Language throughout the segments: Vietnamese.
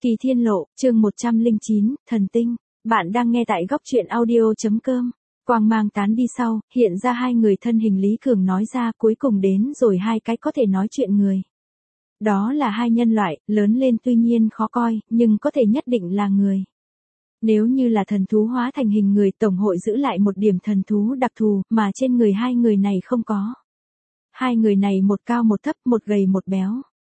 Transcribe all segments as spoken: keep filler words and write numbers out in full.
Kỳ Thiên Lộ, chương một trăm lẻ chín, Thần Tinh. Bạn đang nghe tại góc truyện audio.com. Quang mang tán đi sau, hiện ra hai người thân hình Lý Cường nói ra cuối cùng đến rồi hai cái có thể nói chuyện người. Đó là hai nhân loại, lớn lên tuy nhiên khó coi, nhưng có thể nhất định là người. Nếu như là thần thú hóa thành hình người, tổng hội giữ lại một điểm thần thú đặc thù, mà trên người hai người này không có. Hai người này một cao một thấp, một gầy một béo.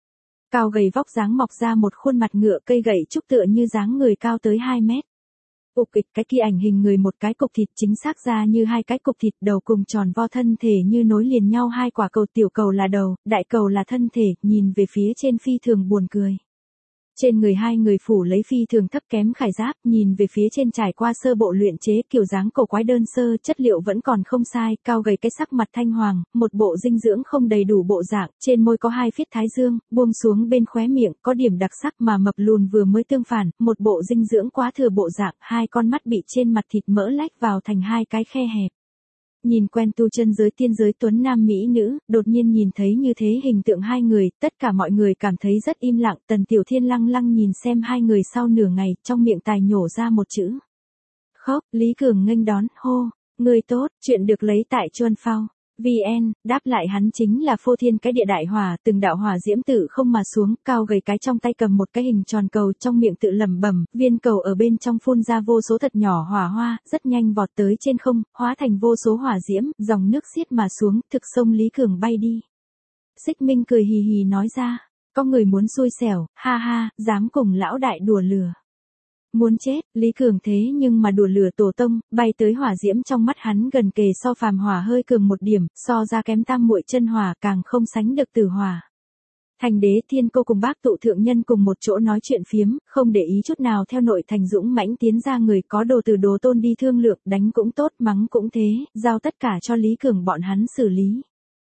Cao gầy vóc dáng mọc ra một khuôn mặt ngựa cây gậy trúc tựa như dáng người cao tới hai mét. Ục kịch cái kia ảnh hình người một cái cục thịt chính xác ra như hai cái cục thịt đầu cùng tròn vo thân thể như nối liền nhau hai quả cầu, tiểu cầu là đầu, đại cầu là thân thể, nhìn về phía trên phi thường buồn cười. Trên người hai người phủ lấy phi thường thấp kém khải giáp, nhìn về phía trên trải qua sơ bộ luyện chế kiểu dáng cổ quái đơn sơ, chất liệu vẫn còn không sai, cao gầy cái sắc mặt thanh hoàng, một bộ dinh dưỡng không đầy đủ bộ dạng, trên môi có hai phiết thái dương, buông xuống bên khóe miệng, có điểm đặc sắc mà mập lùn vừa mới tương phản, một bộ dinh dưỡng quá thừa bộ dạng, hai con mắt bị trên mặt thịt mỡ lách vào thành hai cái khe hẹp. Nhìn quen tu chân giới tiên giới tuấn nam mỹ nữ, đột nhiên nhìn thấy như thế hình tượng hai người, tất cả mọi người cảm thấy rất im lặng, Tần Tiểu Thiên lăng lăng nhìn xem hai người sau nửa ngày, trong miệng tài nhổ ra một chữ. Khóc, Lý Cường nghênh đón, hô, người tốt, chuyện được lấy tại Chuân Phao. vê en, đáp lại hắn chính là phô thiên cái địa đại hỏa, từng đạo hỏa diễm tự không mà xuống, cao gầy cái trong tay cầm một cái hình tròn cầu, trong miệng tự lẩm bẩm, viên cầu ở bên trong phun ra vô số thật nhỏ hỏa hoa, rất nhanh vọt tới trên không, hóa thành vô số hỏa diễm, dòng nước xiết mà xuống, thực sông Lý Cường bay đi. Xích Minh cười hì hì nói ra, có người muốn xui xẻo, ha ha, dám cùng lão đại đùa lừa. Muốn chết, Lý Cường thế nhưng mà đùa lửa tổ tông, bay tới hỏa diễm trong mắt hắn gần kề so phàm hỏa hơi cường một điểm, so ra kém tam muội chân hỏa càng không sánh được tử hỏa. Thành đế Thiên Cô cùng bác tụ thượng nhân cùng một chỗ nói chuyện phiếm, không để ý chút nào theo nội thành dũng mãnh tiến ra người có đồ từ đồ tôn đi thương lượng, đánh cũng tốt, mắng cũng thế, giao tất cả cho Lý Cường bọn hắn xử lý.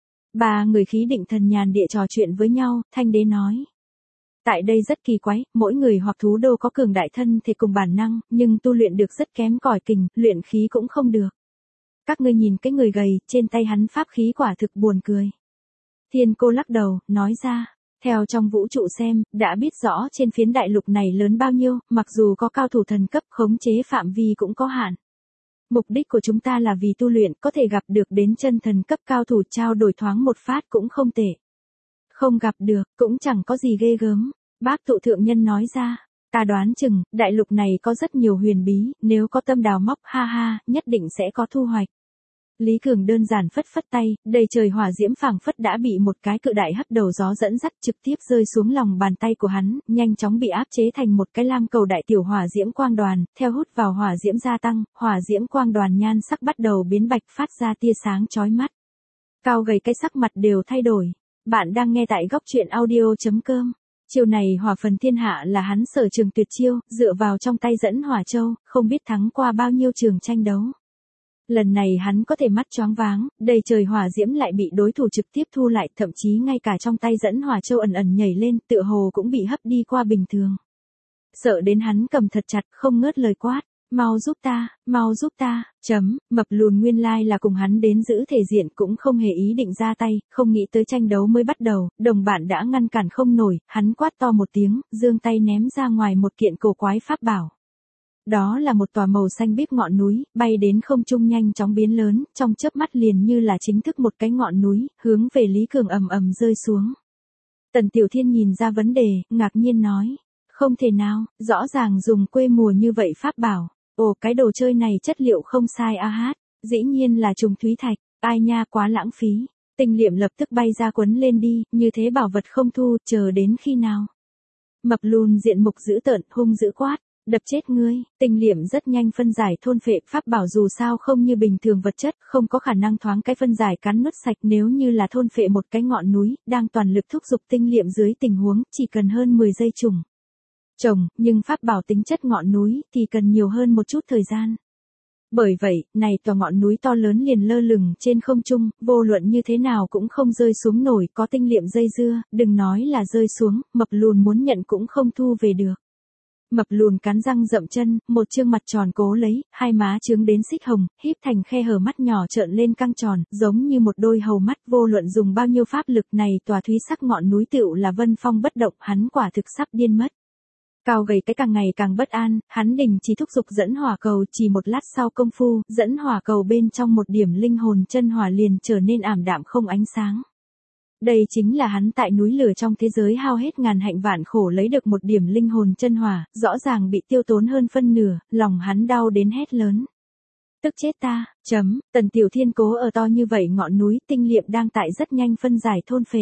Ba người khí định thần nhàn địa trò chuyện với nhau, Thanh đế nói. Tại đây rất kỳ quái, mỗi người hoặc thú đô có cường đại thân thể cùng bản năng, nhưng tu luyện được rất kém cỏi kình, luyện khí cũng không được. Các ngươi nhìn cái người gầy, trên tay hắn pháp khí quả thực buồn cười. Thiên Cô lắc đầu, nói ra, theo trong vũ trụ xem, đã biết rõ trên phiến đại lục này lớn bao nhiêu, mặc dù có cao thủ thần cấp khống chế phạm vi cũng có hạn. Mục đích của chúng ta là vì tu luyện, có thể gặp được đến chân thần cấp cao thủ trao đổi thoáng một phát cũng không tệ. Không gặp được, cũng chẳng có gì ghê gớm. Bác tụ thượng nhân nói ra, ta đoán chừng, đại lục này có rất nhiều huyền bí, nếu có tâm đào móc, ha ha, nhất định sẽ có thu hoạch. Lý Cường đơn giản phất phất tay, đầy trời hỏa diễm phảng phất đã bị một cái cự đại hấp đầu gió dẫn dắt trực tiếp rơi xuống lòng bàn tay của hắn, nhanh chóng bị áp chế thành một cái lam cầu đại tiểu hỏa diễm quang đoàn, theo hút vào hỏa diễm gia tăng, hỏa diễm quang đoàn nhan sắc bắt đầu biến bạch phát ra tia sáng chói mắt. Cao gầy cái sắc mặt đều thay đổi. Bạn đang nghe tại góc truyện audio.com. Chiêu này hỏa phần thiên hạ là hắn sở trường tuyệt chiêu, dựa vào trong tay dẫn hỏa châu, không biết thắng qua bao nhiêu trường tranh đấu. Lần này hắn có thể mắt choáng váng, đầy trời hỏa diễm lại bị đối thủ trực tiếp thu lại, thậm chí ngay cả trong tay dẫn hỏa châu ẩn ẩn nhảy lên, tựa hồ cũng bị hấp đi qua bình thường. Sợ đến hắn cầm thật chặt, không ngớt lời quát. Mau giúp ta, mau giúp ta, chấm, mập lùn nguyên lai là cùng hắn đến giữ thể diện cũng không hề ý định ra tay, không nghĩ tới tranh đấu mới bắt đầu, đồng bạn đã ngăn cản không nổi, hắn quát to một tiếng, giương tay ném ra ngoài một kiện cổ quái pháp bảo. Đó là một tòa màu xanh biếc ngọn núi, bay đến không trung nhanh chóng biến lớn, trong chớp mắt liền như là chính thức một cái ngọn núi, hướng về Lý Cường ầm ầm rơi xuống. Tần Tiểu Thiên nhìn ra vấn đề, ngạc nhiên nói, không thể nào, rõ ràng dùng quê mùa như vậy pháp bảo. Ồ, cái đồ chơi này chất liệu không sai a hát, dĩ nhiên là trùng thúy thạch, ai nha quá lãng phí. Tinh liệm lập tức bay ra quấn lên đi, như thế bảo vật không thu, chờ đến khi nào. Mập lùn diện mục dữ tợn, hung dữ quát, đập chết ngươi. Tinh liệm rất nhanh phân giải thôn phệ, pháp bảo dù sao không như bình thường vật chất, không có khả năng thoáng cái phân giải cắn nuốt sạch, nếu như là thôn phệ một cái ngọn núi, đang toàn lực thúc giục tinh liệm dưới tình huống, chỉ cần hơn mười giây trùng. Trồng, nhưng pháp bảo tính chất ngọn núi thì cần nhiều hơn một chút thời gian. Bởi vậy, này tòa ngọn núi to lớn liền lơ lửng trên không trung, vô luận như thế nào cũng không rơi xuống nổi, có tinh liệm dây dưa, đừng nói là rơi xuống, mập lùn muốn nhận cũng không thu về được. Mập lùn cắn răng dậm chân, một trương mặt tròn cố lấy, hai má trướng đến xích hồng, híp thành khe hở mắt nhỏ trợn lên căng tròn, giống như một đôi hầu mắt, vô luận dùng bao nhiêu pháp lực này tòa thúy sắc ngọn núi tựu là vân phong bất động, hắn quả thực sắp điên mất. Cao gầy cái càng ngày càng bất an, hắn đình chỉ thúc giục dẫn hỏa cầu, chỉ một lát sau công phu, dẫn hỏa cầu bên trong một điểm linh hồn chân hỏa liền trở nên ảm đạm không ánh sáng. Đây chính là hắn tại núi lửa trong thế giới hao hết ngàn hạnh vạn khổ lấy được một điểm linh hồn chân hỏa, rõ ràng bị tiêu tốn hơn phân nửa, lòng hắn đau đến hét lớn. Tức chết ta, chấm, Tần Tiểu Thiên cố ở to như vậy ngọn núi, tinh liệm đang tại rất nhanh phân giải thôn phệ.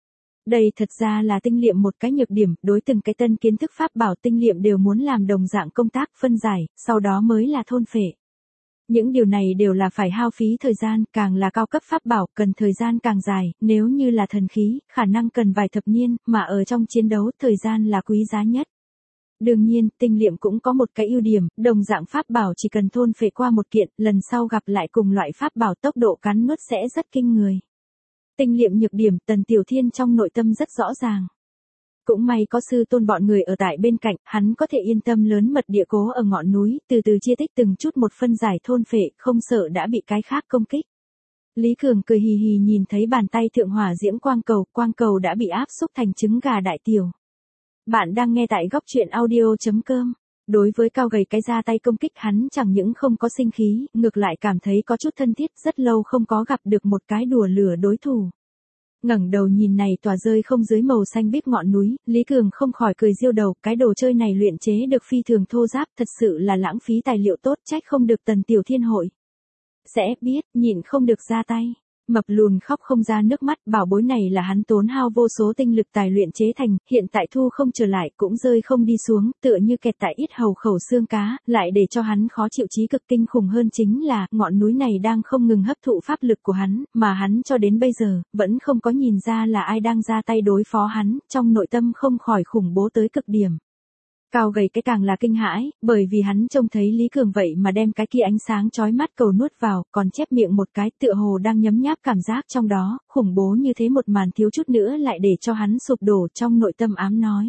Đây thật ra là tinh liệm một cái nhược điểm, đối từng cái tân kiến thức pháp bảo tinh liệm đều muốn làm đồng dạng công tác phân giải, sau đó mới là thôn phệ. Những điều này đều là phải hao phí thời gian, càng là cao cấp pháp bảo, cần thời gian càng dài, nếu như là thần khí, khả năng cần vài thập niên, mà ở trong chiến đấu, thời gian là quý giá nhất. Đương nhiên, tinh liệm cũng có một cái ưu điểm, đồng dạng pháp bảo chỉ cần thôn phệ qua một kiện, lần sau gặp lại cùng loại pháp bảo tốc độ cắn nuốt sẽ rất kinh người. Tinh liệm nhược điểm, Tần Tiểu Thiên trong nội tâm rất rõ ràng. Cũng may có sư tôn bọn người ở tại bên cạnh, hắn có thể yên tâm lớn mật địa cố ở ngọn núi, từ từ chia tích từng chút một phân giải thôn phệ, không sợ đã bị cái khác công kích. Lý Cường cười hì hì nhìn thấy bàn tay thượng hỏa diễm quang cầu, quang cầu đã bị áp xúc thành trứng gà đại tiểu. Bạn đang nghe tại góc truyện audio chấm com. Đối với cao gầy cái ra tay công kích hắn chẳng những không có sinh khí, ngược lại cảm thấy có chút thân thiết, rất lâu không có gặp được một cái đùa lửa đối thủ. Ngẩng đầu nhìn này tòa rơi không dưới màu xanh biếc ngọn núi, Lý Cường không khỏi cười diêu đầu, cái đồ chơi này luyện chế được phi thường thô ráp, thật sự là lãng phí tài liệu tốt, trách không được Tần Tiểu Thiên hội. Sẽ biết, nhịn không được ra tay. Mập lùn khóc không ra nước mắt, bảo bối này là hắn tốn hao vô số tinh lực tài luyện chế thành, hiện tại thu không trở lại, cũng rơi không đi xuống, tựa như kẹt tại ít hầu khẩu xương cá, lại để cho hắn khó chịu chí cực. Kinh khủng hơn chính là, ngọn núi này đang không ngừng hấp thụ pháp lực của hắn, mà hắn cho đến bây giờ, vẫn không có nhìn ra là ai đang ra tay đối phó hắn, trong nội tâm không khỏi khủng bố tới cực điểm. Cao gầy cái càng là kinh hãi, bởi vì hắn trông thấy Lý Cường vậy mà đem cái kia ánh sáng chói mắt cầu nuốt vào, còn chép miệng một cái, tựa hồ đang nhấm nháp cảm giác trong đó, khủng bố như thế một màn thiếu chút nữa lại để cho hắn sụp đổ trong nội tâm ám nói.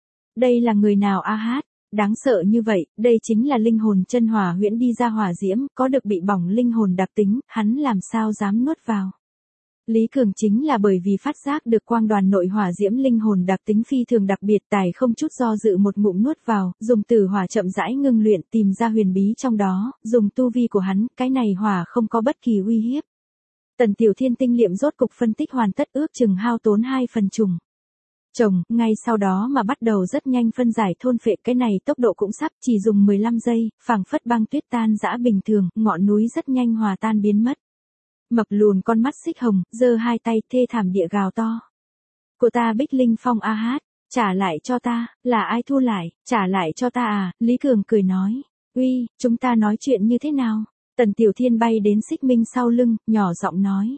Đây là người nào a hát, đáng sợ như vậy, đây chính là linh hồn chân hỏa huyễn đi ra hỏa diễm, có được bị bỏng linh hồn đặc tính, hắn làm sao dám nuốt vào. Lý Cường chính là bởi vì phát giác được quang đoàn nội hỏa diễm linh hồn đặc tính phi thường đặc biệt, tài không chút do dự một ngụm nuốt vào, dùng tử hỏa chậm rãi ngưng luyện, tìm ra huyền bí trong đó, dùng tu vi của hắn, cái này hỏa không có bất kỳ uy hiếp. Tần Tiểu Thiên tinh liệm rốt cục phân tích hoàn tất, ước chừng hao tốn hai phần trùng. Chồng, ngay sau đó mà bắt đầu rất nhanh phân giải thôn phệ, cái này tốc độ cũng sắp, chỉ dùng mười lăm giây, phảng phất băng tuyết tan rã bình thường, ngọn núi rất nhanh hòa tan biến mất. Mập lùn con mắt xích hồng, giơ hai tay thê thảm địa gào to. Của ta Bích Linh Phong a hát, trả lại cho ta, là ai thu lại, trả lại cho ta à, Lý Cường cười nói. Uy, chúng ta nói chuyện như thế nào? Tần Tiểu Thiên bay đến Xích Minh sau lưng, nhỏ giọng nói.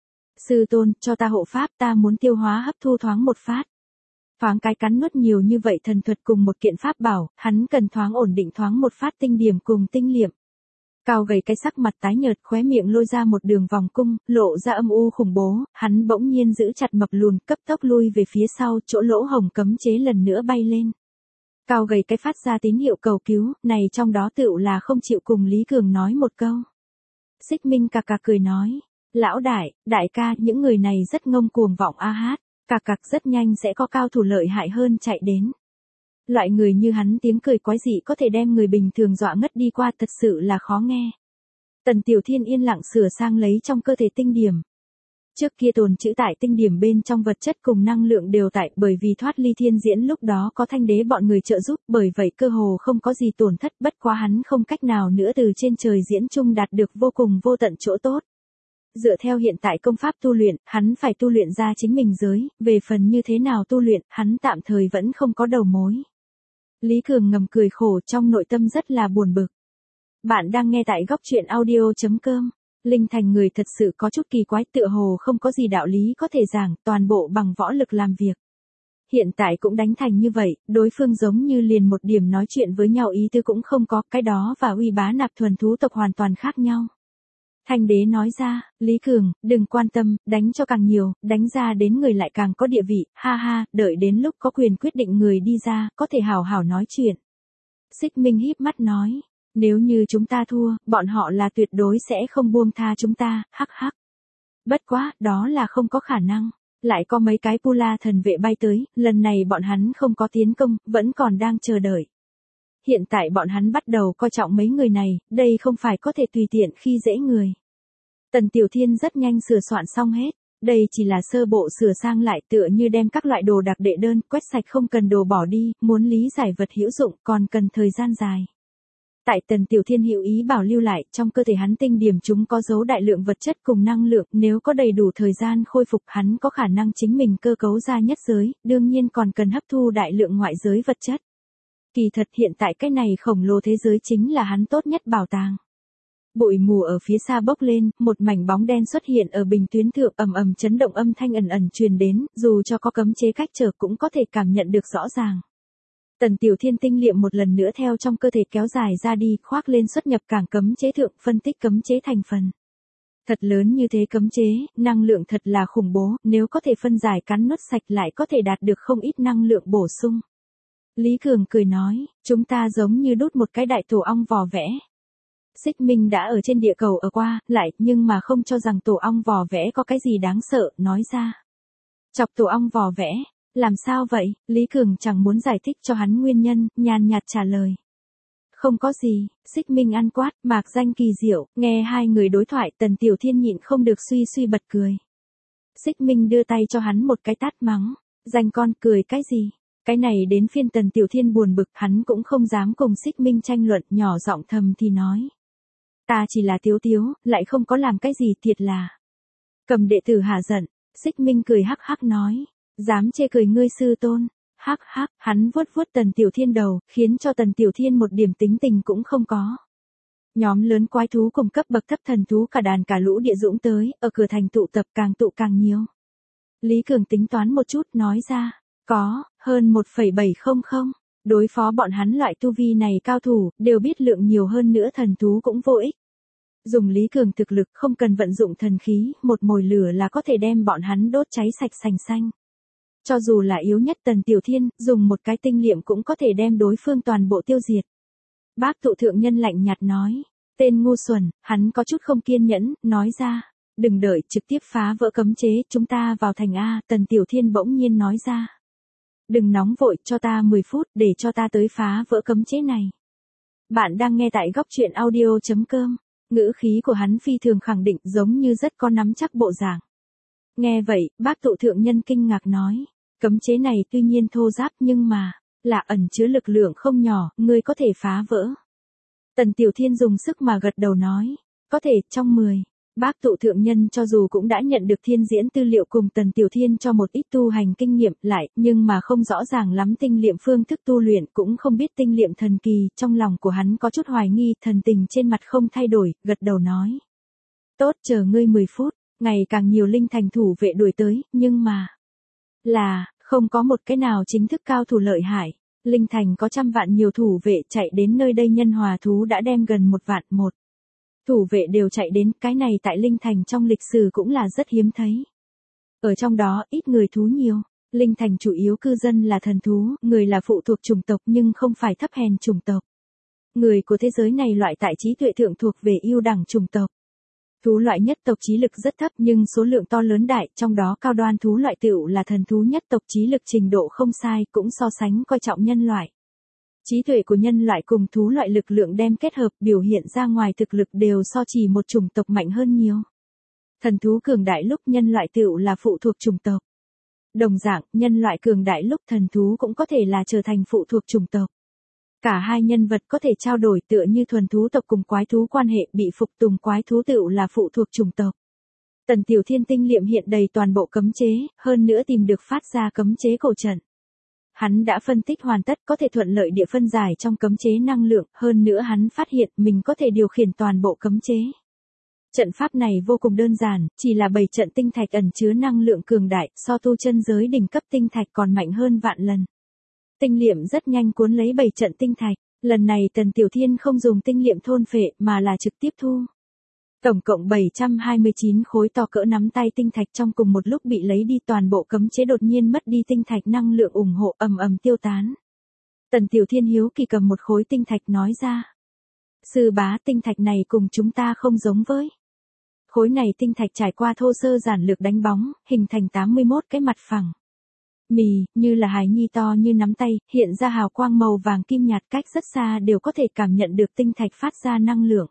Sư tôn, cho ta hộ pháp, ta muốn tiêu hóa hấp thu thoáng một phát. Thoáng cái cắn nuốt nhiều như vậy thần thuật cùng một kiện pháp bảo, hắn cần thoáng ổn định thoáng một phát tinh điểm cùng tinh liệm. Cao gầy cái sắc mặt tái nhợt, khóe miệng lôi ra một đường vòng cung, lộ ra âm u khủng bố, hắn bỗng nhiên giữ chặt mập lùn, cấp tốc lui về phía sau, chỗ lỗ hổng cấm chế lần nữa bay lên. Cao gầy cái phát ra tín hiệu cầu cứu, này trong đó tựu là không chịu cùng Lý Cường nói một câu. Xích Minh cà cà cười nói, lão đại, đại ca, những người này rất ngông cuồng vọng a hát, cà cà rất nhanh sẽ có cao thủ lợi hại hơn chạy đến. Loại người như hắn tiếng cười quái dị có thể đem người bình thường dọa ngất đi qua, thật sự là khó nghe. Tần Tiểu Thiên yên lặng sửa sang lấy trong cơ thể tinh điểm. Trước kia tồn trữ tại tinh điểm bên trong vật chất cùng năng lượng đều tại, bởi vì thoát ly thiên diễn lúc đó có thanh đế bọn người trợ giúp, bởi vậy cơ hồ không có gì tổn thất, bất quá hắn không cách nào nữa từ trên trời diễn chung đạt được vô cùng vô tận chỗ tốt. Dựa theo hiện tại công pháp tu luyện, hắn phải tu luyện ra chính mình giới, về phần như thế nào tu luyện, hắn tạm thời vẫn không có đầu mối. Lý Cường ngầm cười khổ, trong nội tâm rất là buồn bực. Bạn đang nghe tại góc truyện audio chấm com. Linh Thành người thật sự có chút kỳ quái, tựa hồ không có gì đạo lý có thể giảng, toàn bộ bằng võ lực làm việc. Hiện tại cũng đánh thành như vậy, đối phương giống như liền một điểm nói chuyện với nhau ý tư cũng không có, cái đó và uy bá nạp thuần thú tộc hoàn toàn khác nhau. Thanh đế nói ra, Lý Cường, đừng quan tâm, đánh cho càng nhiều, đánh ra đến người lại càng có địa vị, ha ha, đợi đến lúc có quyền quyết định người đi ra, có thể hào hào nói chuyện. Xích Minh híp mắt nói, nếu như chúng ta thua, bọn họ là tuyệt đối sẽ không buông tha chúng ta, hắc hắc. Bất quá, đó là không có khả năng. Lại có mấy cái Pula thần vệ bay tới, lần này bọn hắn không có tiến công, vẫn còn đang chờ đợi. Hiện tại bọn hắn bắt đầu coi trọng mấy người này, đây không phải có thể tùy tiện khi dễ người. Tần Tiểu Thiên rất nhanh sửa soạn xong hết. Đây chỉ là sơ bộ sửa sang lại, tựa như đem các loại đồ đặc đệ đơn, quét sạch không cần đồ bỏ đi, muốn lý giải vật hữu dụng còn cần thời gian dài. Tại Tần Tiểu Thiên hữu ý bảo lưu lại, trong cơ thể hắn tinh điểm chúng có dấu đại lượng vật chất cùng năng lượng, nếu có đầy đủ thời gian khôi phục hắn có khả năng chính mình cơ cấu ra nhất giới, đương nhiên còn cần hấp thu đại lượng ngoại giới vật chất. Kỳ thật hiện tại cái này khổng lồ thế giới chính là hắn tốt nhất bảo tàng. Bụi mù ở phía xa bốc lên, một mảnh bóng đen xuất hiện ở bình tuyến thượng, ầm ầm chấn động âm thanh ẩn ẩn truyền đến, dù cho có cấm chế cách trở cũng có thể cảm nhận được rõ ràng. Tần Tiểu Thiên tinh liệm một lần nữa theo trong cơ thể kéo dài ra đi, khoác lên xuất nhập cảng cấm chế thượng, phân tích cấm chế thành phần. Thật lớn như thế cấm chế, năng lượng thật là khủng bố, nếu có thể phân giải cắn nuốt sạch lại có thể đạt được không ít năng lượng bổ sung. Lý Cường cười nói, chúng ta giống như đút một cái đại tổ ong vò vẽ. Xích Minh đã ở trên địa cầu ở qua, lại, nhưng mà không cho rằng tổ ong vò vẽ có cái gì đáng sợ, nói ra. Chọc tổ ong vò vẽ, làm sao vậy? Lý Cường chẳng muốn giải thích cho hắn nguyên nhân, nhàn nhạt trả lời. Không có gì, Xích Minh ăn quát, mạc danh kỳ diệu, nghe hai người đối thoại, Tần Tiểu Thiên nhịn không được suy suy bật cười. Xích Minh đưa tay cho hắn một cái tát mắng, danh con cười cái gì? Cái này đến phiên Tần Tiểu Thiên buồn bực, hắn cũng không dám cùng Xích Minh tranh luận, nhỏ giọng thầm thì nói. Ta chỉ là tiếu tiếu, lại không có làm cái gì thiệt là. Cầm đệ tử hả giận, Xích Minh cười hắc hắc nói, dám chê cười ngươi sư tôn, hắc hắc, hắn vuốt vuốt Tần Tiểu Thiên đầu, khiến cho Tần Tiểu Thiên một điểm tính tình cũng không có. Nhóm lớn quái thú cùng cấp bậc thấp thần thú cả đàn cả lũ địa dũng tới, ở cửa thành tụ tập càng tụ càng nhiều. Lý Cường tính toán một chút nói ra, có, hơn một phẩy bảy không không. Đối phó bọn hắn loại tu vi này cao thủ, đều biết lượng nhiều hơn nữa thần thú cũng vô ích. Dùng Lý Cường thực lực không cần vận dụng thần khí, một mồi lửa là có thể đem bọn hắn đốt cháy sạch sành xanh. Cho dù là yếu nhất Tần Tiểu Thiên, dùng một cái tinh liệm cũng có thể đem đối phương toàn bộ tiêu diệt. Bác tụ thượng nhân lạnh nhạt nói, tên ngu xuẩn, hắn có chút không kiên nhẫn, nói ra, đừng đợi trực tiếp phá vỡ cấm chế, chúng ta vào thành A, Tần Tiểu Thiên bỗng nhiên nói ra. Đừng nóng vội, cho ta mười phút để cho ta tới phá vỡ cấm chế này. Bạn đang nghe tại góc truyện audio chấm com. Ngữ khí của hắn phi thường khẳng định giống như rất có nắm chắc bộ dạng. Nghe vậy, bác tụ thượng nhân kinh ngạc nói. Cấm chế này tuy nhiên thô ráp nhưng mà, là ẩn chứa lực lượng không nhỏ, ngươi có thể phá vỡ. Tần Tiểu Thiên dùng sức mà gật đầu nói. Có thể, trong mười. Bác tụ thượng nhân cho dù cũng đã nhận được thiên diễn tư liệu cùng Tần Tiểu Thiên cho một ít tu hành kinh nghiệm lại, nhưng mà không rõ ràng lắm tinh liệm phương thức tu luyện, cũng không biết tinh liệm thần kỳ, trong lòng của hắn có chút hoài nghi, thần tình trên mặt không thay đổi, gật đầu nói. Tốt, chờ ngươi mười phút, ngày càng nhiều linh thành thủ vệ đuổi tới, nhưng mà, là, không có một cái nào chính thức cao thủ lợi hại. Linh thành có trăm vạn nhiều thủ vệ chạy đến nơi đây, nhân hòa thú đã đem gần một vạn một. Thủ vệ đều chạy đến, cái này tại Linh Thành trong lịch sử cũng là rất hiếm thấy. Ở trong đó, ít người thú nhiều. Linh Thành chủ yếu cư dân là thần thú, người là phụ thuộc chủng tộc nhưng không phải thấp hèn chủng tộc. Người của thế giới này loại tại trí tuệ thượng thuộc về ưu đẳng chủng tộc. Thú loại nhất tộc trí lực rất thấp nhưng số lượng to lớn đại, trong đó cao đoan thú loại tựu là thần thú nhất tộc, trí lực trình độ không sai, cũng so sánh coi trọng nhân loại. Trí tuệ của nhân loại cùng thú loại lực lượng đem kết hợp, biểu hiện ra ngoài thực lực đều so chỉ một chủng tộc mạnh hơn nhiều. Thần thú cường đại lúc nhân loại tựu là phụ thuộc chủng tộc. Đồng dạng, nhân loại cường đại lúc thần thú cũng có thể là trở thành phụ thuộc chủng tộc. Cả hai nhân vật có thể trao đổi, tựa như thuần thú tộc cùng quái thú quan hệ, bị phục tùng quái thú tựu là phụ thuộc chủng tộc. Tần Tiểu Thiên tinh liệm hiện đầy toàn bộ cấm chế, hơn nữa tìm được phát ra cấm chế cổ trận. Hắn đã phân tích hoàn tất, có thể thuận lợi địa phân giải trong cấm chế năng lượng, hơn nữa hắn phát hiện mình có thể điều khiển toàn bộ cấm chế. Trận pháp này vô cùng đơn giản, chỉ là bảy trận tinh thạch ẩn chứa năng lượng cường đại, so tu chân giới đỉnh cấp tinh thạch còn mạnh hơn vạn lần. Tinh liệm rất nhanh cuốn lấy bảy trận tinh thạch, lần này Tần Tiểu Thiên không dùng tinh liệm thôn phệ mà là trực tiếp thu. Tổng cộng bảy trăm hai mươi chín khối to cỡ nắm tay tinh thạch trong cùng một lúc bị lấy đi, toàn bộ cấm chế đột nhiên mất đi tinh thạch năng lượng ủng hộ, ầm ầm tiêu tán. Tần Tiểu Thiên hiếu kỳ cầm một khối tinh thạch nói ra. Sư bá, tinh thạch này cùng chúng ta không giống với. Khối này tinh thạch trải qua thô sơ giản lược đánh bóng, hình thành tám mươi mốt cái mặt phẳng. Mì, như là hài nhi to như nắm tay, hiện ra hào quang màu vàng kim nhạt, cách rất xa đều có thể cảm nhận được tinh thạch phát ra năng lượng.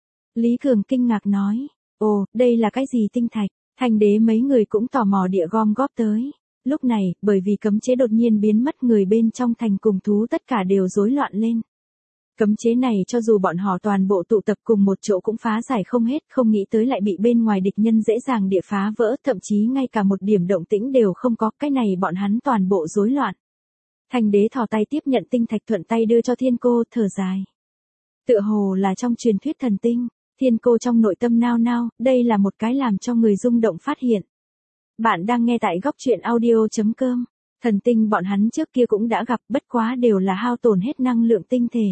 Lý Cường kinh ngạc nói, ồ, đây là cái gì tinh thạch? Thanh đế mấy người cũng tò mò địa gom góp tới. Lúc này, bởi vì cấm chế đột nhiên biến mất, người bên trong thành cùng thú tất cả đều rối loạn lên. Cấm chế này cho dù bọn họ toàn bộ tụ tập cùng một chỗ cũng phá giải không hết, không nghĩ tới lại bị bên ngoài địch nhân dễ dàng địa phá vỡ, thậm chí ngay cả một điểm động tĩnh đều không có, cái này bọn hắn toàn bộ rối loạn. Thanh đế thò tay tiếp nhận tinh thạch, thuận tay đưa cho Thiên Cô, thở dài. Tựa hồ là trong truyền thuyết thần tinh. Thiên Cô trong nội tâm nao nao, đây là một cái làm cho người rung động phát hiện. Bạn đang nghe tại góc truyện audio chấm com. Thần tinh bọn hắn trước kia cũng đã gặp, bất quá đều là hao tổn hết năng lượng tinh thể.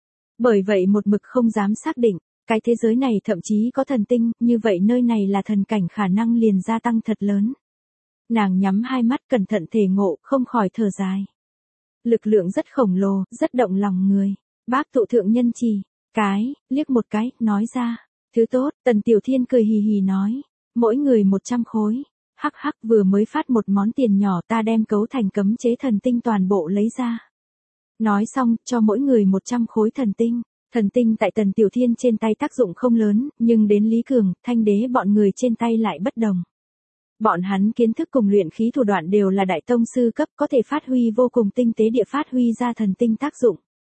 Bởi vậy một mực không dám xác định, cái thế giới này thậm chí có thần tinh, như vậy nơi này là thần cảnh, khả năng liền gia tăng thật lớn. Nàng nhắm hai mắt cẩn thận thể ngộ, không khỏi thở dài. Lực lượng rất khổng lồ, rất động lòng người. Bác tụ thượng nhân trì, cái, liếc một cái, nói ra. Thứ tốt, Tần Tiểu Thiên cười hì hì nói. Mỗi người một trăm khối. Hắc hắc, vừa mới phát một món tiền nhỏ, ta đem cấu thành cấm chế thần tinh toàn bộ lấy ra. Nói xong, cho mỗi người một trăm khối thần tinh. Thần tinh tại Tần Tiểu Thiên trên tay tác dụng không lớn, nhưng đến Lý Cường, Thanh đế bọn người trên tay lại bất đồng. Bọn hắn kiến thức cùng luyện khí thủ đoạn đều là đại tông sư cấp, có thể phát huy vô cùng tinh tế địa phát huy ra thần tinh tác dụng.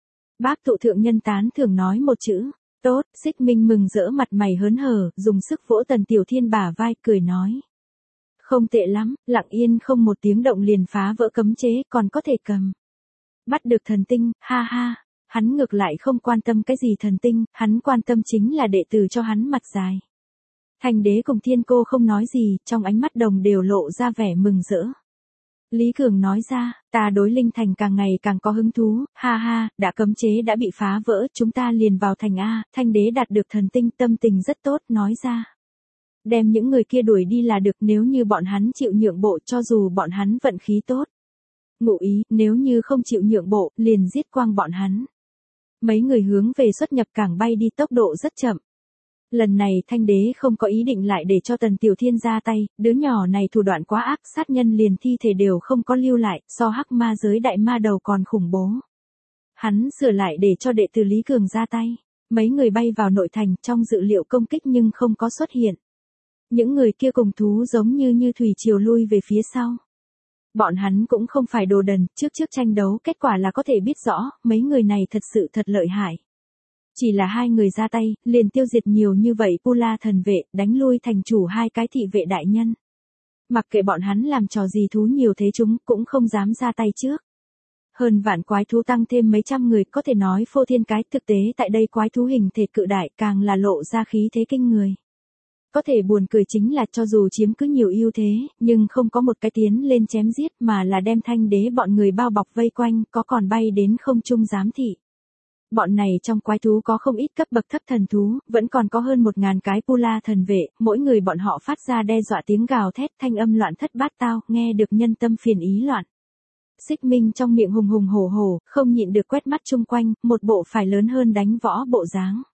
Bác tụ thượng nhân tán thường nói một chữ, tốt. Xích Minh mừng rỡ mặt mày hớn hở, dùng sức vỗ Tần Tiểu Thiên bả vai, cười nói. Không tệ lắm, lặng yên không một tiếng động liền phá vỡ cấm chế, còn có thể cầm. Bắt được thần tinh, ha ha. Hắn ngược lại không quan tâm cái gì thần tinh, hắn quan tâm chính là đệ tử cho hắn mặt dài. Thanh đế cùng Thiên Cô không nói gì, trong ánh mắt đồng đều lộ ra vẻ mừng rỡ. Lý Cường nói ra, ta đối linh thành càng ngày càng có hứng thú, ha ha, đã cấm chế đã bị phá vỡ, chúng ta liền vào thành A. Thanh đế đạt được thần tinh, tâm tình rất tốt, nói ra. Đem những người kia đuổi đi là được, nếu như bọn hắn chịu nhượng bộ, cho dù bọn hắn vận khí tốt. Ngụ ý, nếu như không chịu nhượng bộ, liền giết quang bọn hắn. Mấy người hướng về xuất nhập cảng bay đi, tốc độ rất chậm. Lần này Thanh đế không có ý định lại để cho Tần Tiểu Thiên ra tay, đứa nhỏ này thủ đoạn quá ác, sát nhân liền thi thể đều không có lưu lại, so hắc ma giới đại ma đầu còn khủng bố. Hắn sửa lại để cho đệ tử Lý Cường ra tay. Mấy người bay vào nội thành, trong dự liệu công kích nhưng không có xuất hiện. Những người kia cùng thú giống như như thủy triều lui về phía sau. Bọn hắn cũng không phải đồ đần, trước trước tranh đấu, kết quả là có thể biết rõ, mấy người này thật sự thật lợi hại. Chỉ là hai người ra tay, liền tiêu diệt nhiều như vậy Pula thần vệ, đánh lui thành chủ hai cái thị vệ đại nhân. Mặc kệ bọn hắn làm trò gì thú nhiều thế chúng cũng không dám ra tay trước. Hơn vạn quái thú tăng thêm mấy trăm người, có thể nói phô thiên cái, thực tế tại đây quái thú hình thể cự đại càng là lộ ra khí thế kinh người. Có thể buồn cười chính là cho dù chiếm cứ nhiều ưu thế, nhưng không có một cái tiến lên chém giết mà là đem Thanh đế bọn người bao bọc vây quanh, có còn bay đến không trung giám thị. Bọn này trong quái thú có không ít cấp bậc thấp thần thú, vẫn còn có hơn một ngàn cái Pula thần vệ, mỗi người bọn họ phát ra đe dọa tiếng gào thét, thanh âm loạn thất bát tao, nghe được nhân tâm phiền ý loạn. Xích Minh trong miệng hùng hùng hổ hổ, không nhịn được quét mắt chung quanh, một bộ phải lớn hơn đánh võ bộ dáng.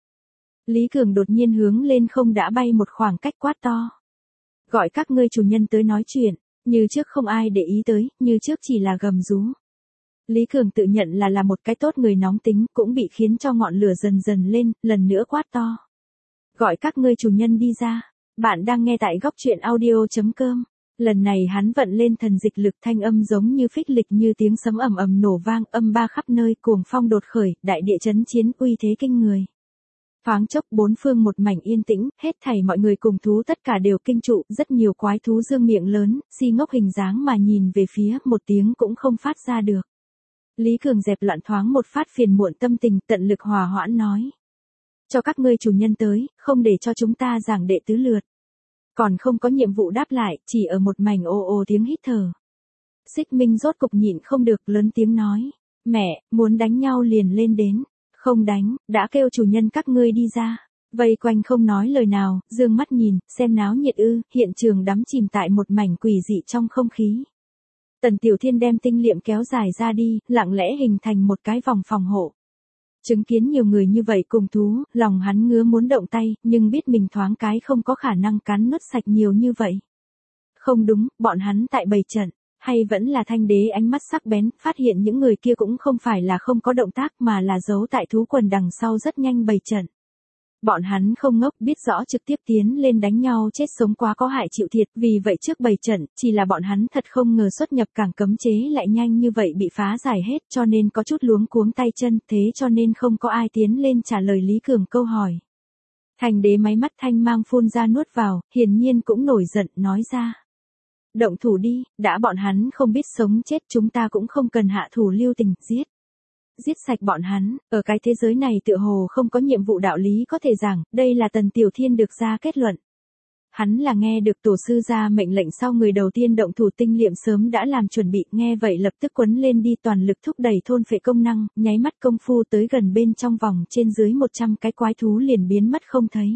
Lý Cường đột nhiên hướng lên không đã bay một khoảng cách quát to. Gọi các ngươi chủ nhân tới nói chuyện, như trước không ai để ý tới, như trước chỉ là gầm rú. Lý Cường tự nhận là là một cái tốt người nóng tính, cũng bị khiến cho ngọn lửa dần dần lên, lần nữa quát to. Gọi các ngươi chủ nhân đi ra. Bạn đang nghe tại góc truyện audio chấm com. Lần này hắn vận lên thần dịch lực, thanh âm giống như phích lịch, như tiếng sấm ầm ầm nổ vang, âm ba khắp nơi, cuồng phong đột khởi, đại địa chấn chiến, uy thế kinh người. Thoáng chốc bốn phương một mảnh yên tĩnh, hết thảy mọi người cùng thú tất cả đều kinh trụ, rất nhiều quái thú dương miệng lớn, si ngốc hình dáng mà nhìn về phía, một tiếng cũng không phát ra được. Lý Cường dẹp loạn thoáng một phát phiền muộn tâm tình, tận lực hòa hoãn nói. Cho các ngươi chủ nhân tới, không để cho chúng ta giảng đệ tứ lượt. Còn không có nhiệm vụ đáp lại, chỉ ở một mảnh ồ ồ tiếng hít thở. Xích Minh rốt cục nhịn không được, lớn tiếng nói. Mẹ, muốn đánh nhau liền lên đến. Không đánh, đã kêu chủ nhân các ngươi đi ra. Vây quanh không nói lời nào, dương mắt nhìn, xem náo nhiệt ư, hiện trường đắm chìm tại một mảnh quỷ dị trong không khí. Tần Tiểu Thiên đem tinh liệm kéo dài ra đi, lặng lẽ hình thành một cái vòng phòng hộ. Chứng kiến nhiều người như vậy cùng thú, lòng hắn ngứa muốn động tay, nhưng biết mình thoáng cái không có khả năng cắn nuốt sạch nhiều như vậy. Không đúng, bọn hắn tại bày trận, hay vẫn là Thanh Đế ánh mắt sắc bén, phát hiện những người kia cũng không phải là không có động tác mà là giấu tại thú quần đằng sau rất nhanh bày trận. Bọn hắn không ngốc, biết rõ trực tiếp tiến lên đánh nhau chết sống quá có hại chịu thiệt, vì vậy trước bày trận, chỉ là bọn hắn thật không ngờ xuất nhập cảng cấm chế lại nhanh như vậy bị phá giải hết, cho nên có chút luống cuống tay chân, thế cho nên không có ai tiến lên trả lời Lý Cường câu hỏi. Thanh Đế máy mắt thanh mang phun ra nuốt vào, hiển nhiên cũng nổi giận, nói ra. Động thủ đi, đã bọn hắn không biết sống chết chúng ta cũng không cần hạ thủ lưu tình, giết. Giết sạch bọn hắn, ở cái thế giới này tựa hồ không có nhiệm vụ đạo lý có thể giảng, đây là Tần Tiểu Thiên được ra kết luận. Hắn là nghe được tổ sư ra mệnh lệnh sau người đầu tiên động thủ tinh liệm sớm đã làm chuẩn bị, nghe vậy lập tức quấn lên đi toàn lực thúc đẩy thôn phệ công năng, nháy mắt công phu tới gần bên trong vòng trên dưới một trăm cái quái thú liền biến mất không thấy.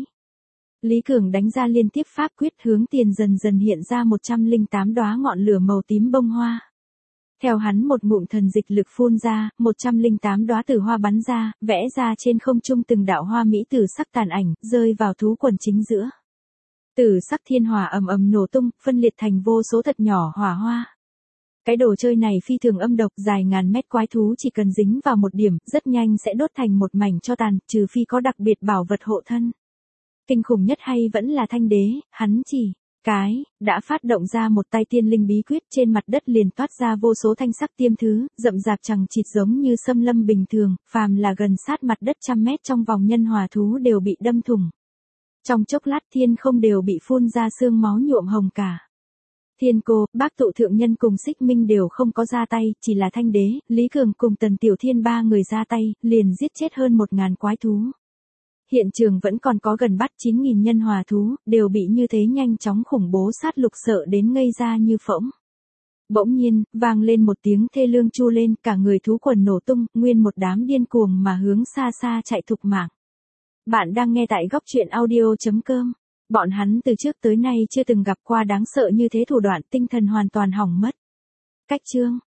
Lý Cường đánh ra liên tiếp pháp quyết hướng tiền dần dần hiện ra một trăm lẻ tám đóa ngọn lửa màu tím bông hoa. Theo hắn một ngụm thần dịch lực phun ra, một trăm lẻ tám đóa tử hoa bắn ra, vẽ ra trên không trung từng đạo hoa mỹ tử sắc tàn ảnh, rơi vào thú quần chính giữa. Tử sắc thiên hỏa ầm ầm nổ tung, phân liệt thành vô số thật nhỏ hỏa hoa. Cái đồ chơi này phi thường âm độc, dài ngàn mét quái thú chỉ cần dính vào một điểm, rất nhanh sẽ đốt thành một mảnh tro tàn, trừ phi có đặc biệt bảo vật hộ thân. Kinh khủng nhất hay vẫn là Thanh Đế, hắn chỉ cái, đã phát động ra một tay tiên linh bí quyết, trên mặt đất liền toát ra vô số thanh sắc tiêm thứ, rậm rạp chằng chịt giống như xâm lâm bình thường, phàm là gần sát mặt đất trăm mét trong vòng nhân hòa thú đều bị đâm thủng. Trong chốc lát thiên không đều bị phun ra sương máu nhuộm hồng cả. Thiên Cô, Bác Tụ Thượng Nhân cùng Xích Minh đều không có ra tay, chỉ là Thanh Đế, Lý Cường cùng Tần Tiểu Thiên ba người ra tay, liền giết chết hơn một ngàn quái thú. Hiện trường vẫn còn có gần bắt chín nghìn nhân hòa thú, đều bị như thế nhanh chóng khủng bố sát lục sợ đến ngây ra như phỗng. Bỗng nhiên, vang lên một tiếng thê lương chu lên, cả người thú quần nổ tung, nguyên một đám điên cuồng mà hướng xa xa chạy thục mạng. Bạn đang nghe tại góc truyện audio chấm com. Bọn hắn từ trước tới nay chưa từng gặp qua đáng sợ như thế thủ đoạn, tinh thần hoàn toàn hỏng mất. Cách chương